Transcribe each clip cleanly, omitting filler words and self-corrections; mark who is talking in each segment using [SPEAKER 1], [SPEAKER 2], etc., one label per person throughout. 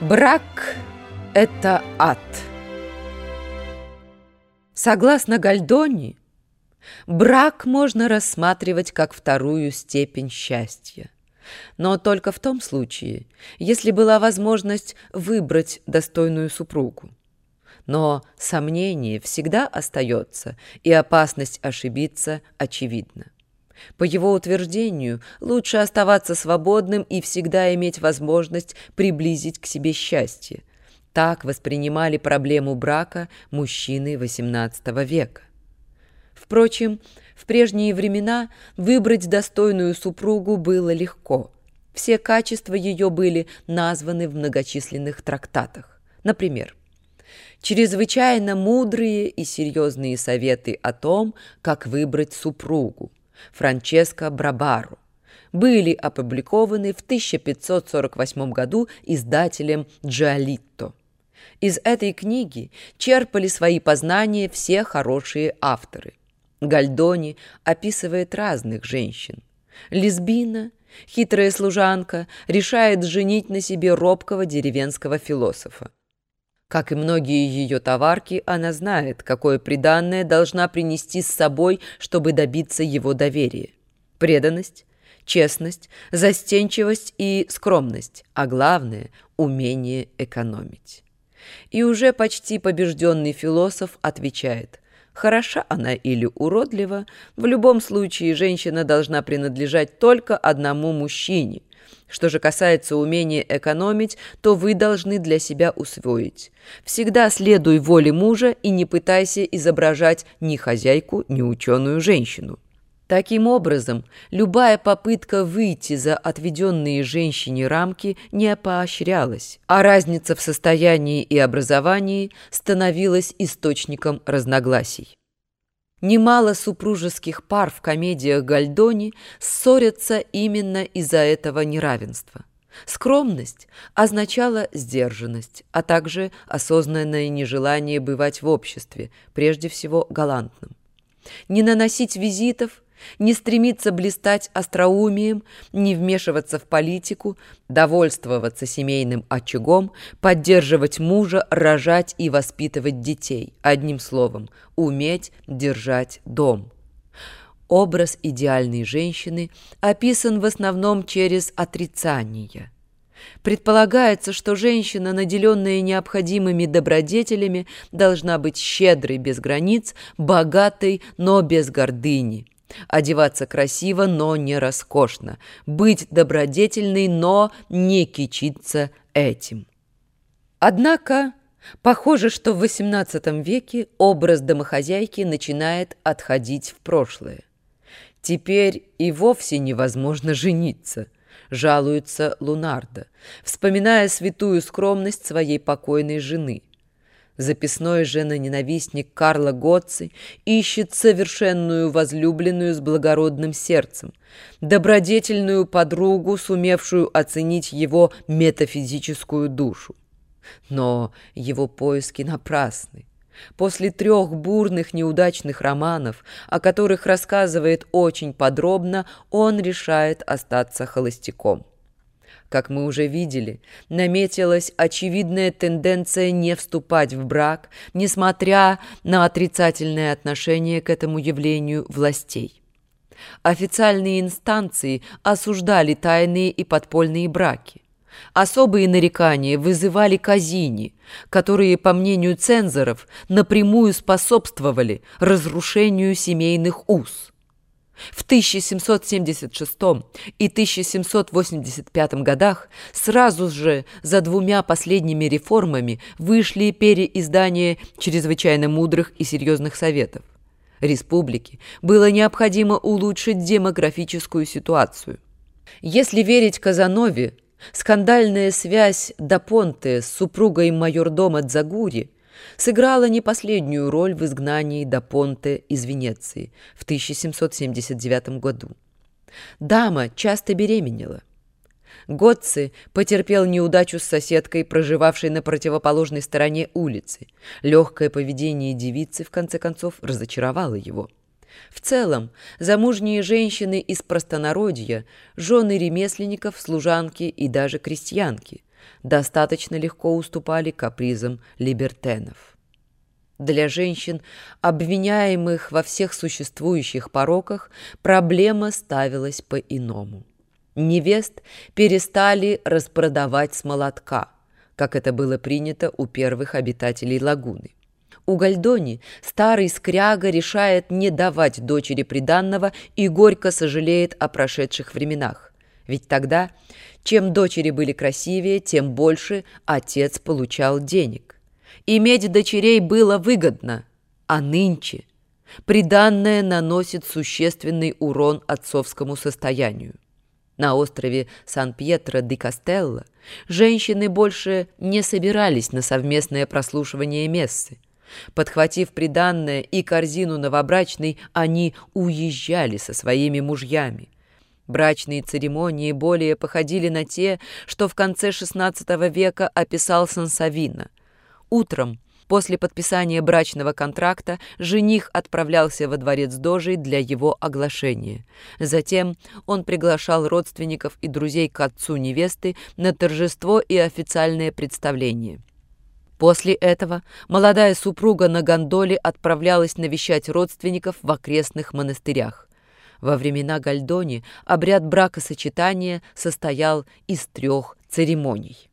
[SPEAKER 1] Брак – это ад. Согласно Гальдони, брак можно рассматривать как вторую степень счастья, но только в том случае, если была возможность выбрать достойную супругу. Но сомнение всегда остается, и опасность ошибиться очевидна. По его утверждению, лучше оставаться свободным и всегда иметь возможность приблизить к себе счастье. Так воспринимали проблему брака мужчины XVIII века. Впрочем, в прежние времена выбрать достойную супругу было легко. Все качества ее были названы в многочисленных трактатах. Например, чрезвычайно мудрые и серьезные советы о том, как выбрать супругу, Франческо Брабаро, были опубликованы в 1548 году издателем Джиолитто. Из этой книги черпали свои познания все хорошие авторы. Гальдони описывает разных женщин. Лесбина, хитрая служанка, решает женить на себе робкого деревенского философа. Как и многие ее товарки, она знает, какое приданное должна принести с собой, чтобы добиться его доверия. Преданность, честность, застенчивость и скромность, а главное – умение экономить. И уже почти побежденный философ отвечает: хороша она или уродлива, в любом случае женщина должна принадлежать только одному мужчине. Что же касается умения экономить, то вы должны для себя усвоить: всегда следуй воле мужа и не пытайся изображать ни хозяйку, ни ученую женщину. Таким образом, любая попытка выйти за отведенные женщине рамки не поощрялась, а разница в состоянии и образовании становилась источником разногласий. Немало супружеских пар в комедиях Гальдони ссорятся именно из-за этого неравенства. Скромность означала сдержанность, а также осознанное нежелание бывать в обществе, прежде всего галантным. Не наносить визитов, не стремиться блистать остроумием, не вмешиваться в политику, довольствоваться семейным очагом, поддерживать мужа, рожать и воспитывать детей. Одним словом, уметь держать дом. Образ идеальной женщины описан в основном через отрицание. Предполагается, что женщина, наделенная необходимыми добродетелями, должна быть щедрой без границ, богатой, но без гордыни. Одеваться красиво, но не роскошно. Быть добродетельной, но не кичиться этим. Однако, похоже, что в XVIII веке образ домохозяйки начинает отходить в прошлое. Теперь и вовсе невозможно жениться, жалуется Лунардо, вспоминая святую скромность своей покойной жены. Записной женоненавистник Карло Гоцци ищет совершенную возлюбленную с благородным сердцем, добродетельную подругу, сумевшую оценить его метафизическую душу. Но его поиски напрасны. После 3 бурных неудачных романов, о которых рассказывает очень подробно, он решает остаться холостяком. Как мы уже видели, наметилась очевидная тенденция не вступать в брак, несмотря на отрицательное отношение к этому явлению властей. Официальные инстанции осуждали тайные и подпольные браки. Особые нарекания вызывали казни, которые, по мнению цензоров, напрямую способствовали разрушению семейных уз. В 1776 и 1785 годах, сразу же за 2 последними реформами, вышли переиздания чрезвычайно мудрых и серьезных советов. Республике было необходимо улучшить демографическую ситуацию. Если верить Казанове, скандальная связь да Понте с супругой майордома Дзагури сыграла не последнюю роль в изгнании да Понте из Венеции в 1779 году. Дама часто беременела. Гоцци потерпел неудачу с соседкой, проживавшей на противоположной стороне улицы. Легкое поведение девицы, в конце концов, разочаровало его. В целом, замужние женщины из простонародья, жены ремесленников, служанки и даже крестьянки, достаточно легко уступали капризам либертенов. Для женщин, обвиняемых во всех существующих пороках, проблема ставилась по-иному. Невест перестали распродавать с молотка, как это было принято у первых обитателей лагуны. У Гальдони старый скряга решает не давать дочери приданного и горько сожалеет о прошедших временах. Ведь тогда, чем дочери были красивее, тем больше отец получал денег. Иметь дочерей было выгодно, а нынче приданное наносит существенный урон отцовскому состоянию. На острове Сан-Пьетро-ди-Кастелло женщины больше не собирались на совместное прослушивание мессы. Подхватив приданное и корзину новобрачной, они уезжали со своими мужьями. Брачные церемонии более походили на те, что в конце XVI века описал Сансовино. Утром, после подписания брачного контракта, жених отправлялся во дворец дожей для его оглашения. Затем он приглашал родственников и друзей к отцу невесты на торжество и официальное представление. После этого молодая супруга на гондоле отправлялась навещать родственников в окрестных монастырях. Во времена Гальдони обряд бракосочетания состоял из 3 церемоний.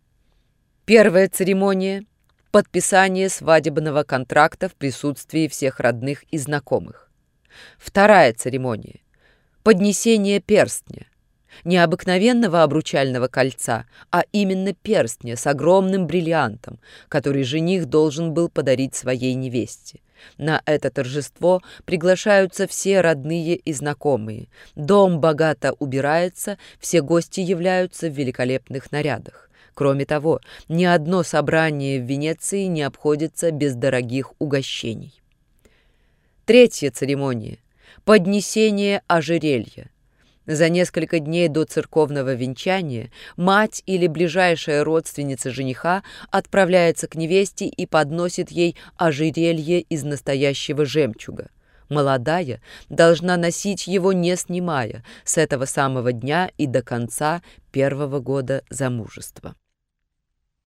[SPEAKER 1] Первая церемония – подписание свадебного контракта в присутствии всех родных и знакомых. Вторая церемония – поднесение перстня. Не обыкновенного обручального кольца, а именно перстня с огромным бриллиантом, который жених должен был подарить своей невесте. На это торжество приглашаются все родные и знакомые. Дом богато убирается, все гости являются в великолепных нарядах. Кроме того, ни одно собрание в Венеции не обходится без дорогих угощений. Третья церемония – поднесение ожерелья. За несколько дней до церковного венчания мать или ближайшая родственница жениха отправляется к невесте и подносит ей ожерелье из настоящего жемчуга. Молодая должна носить его, не снимая, с этого самого дня и до конца 1-го года замужества.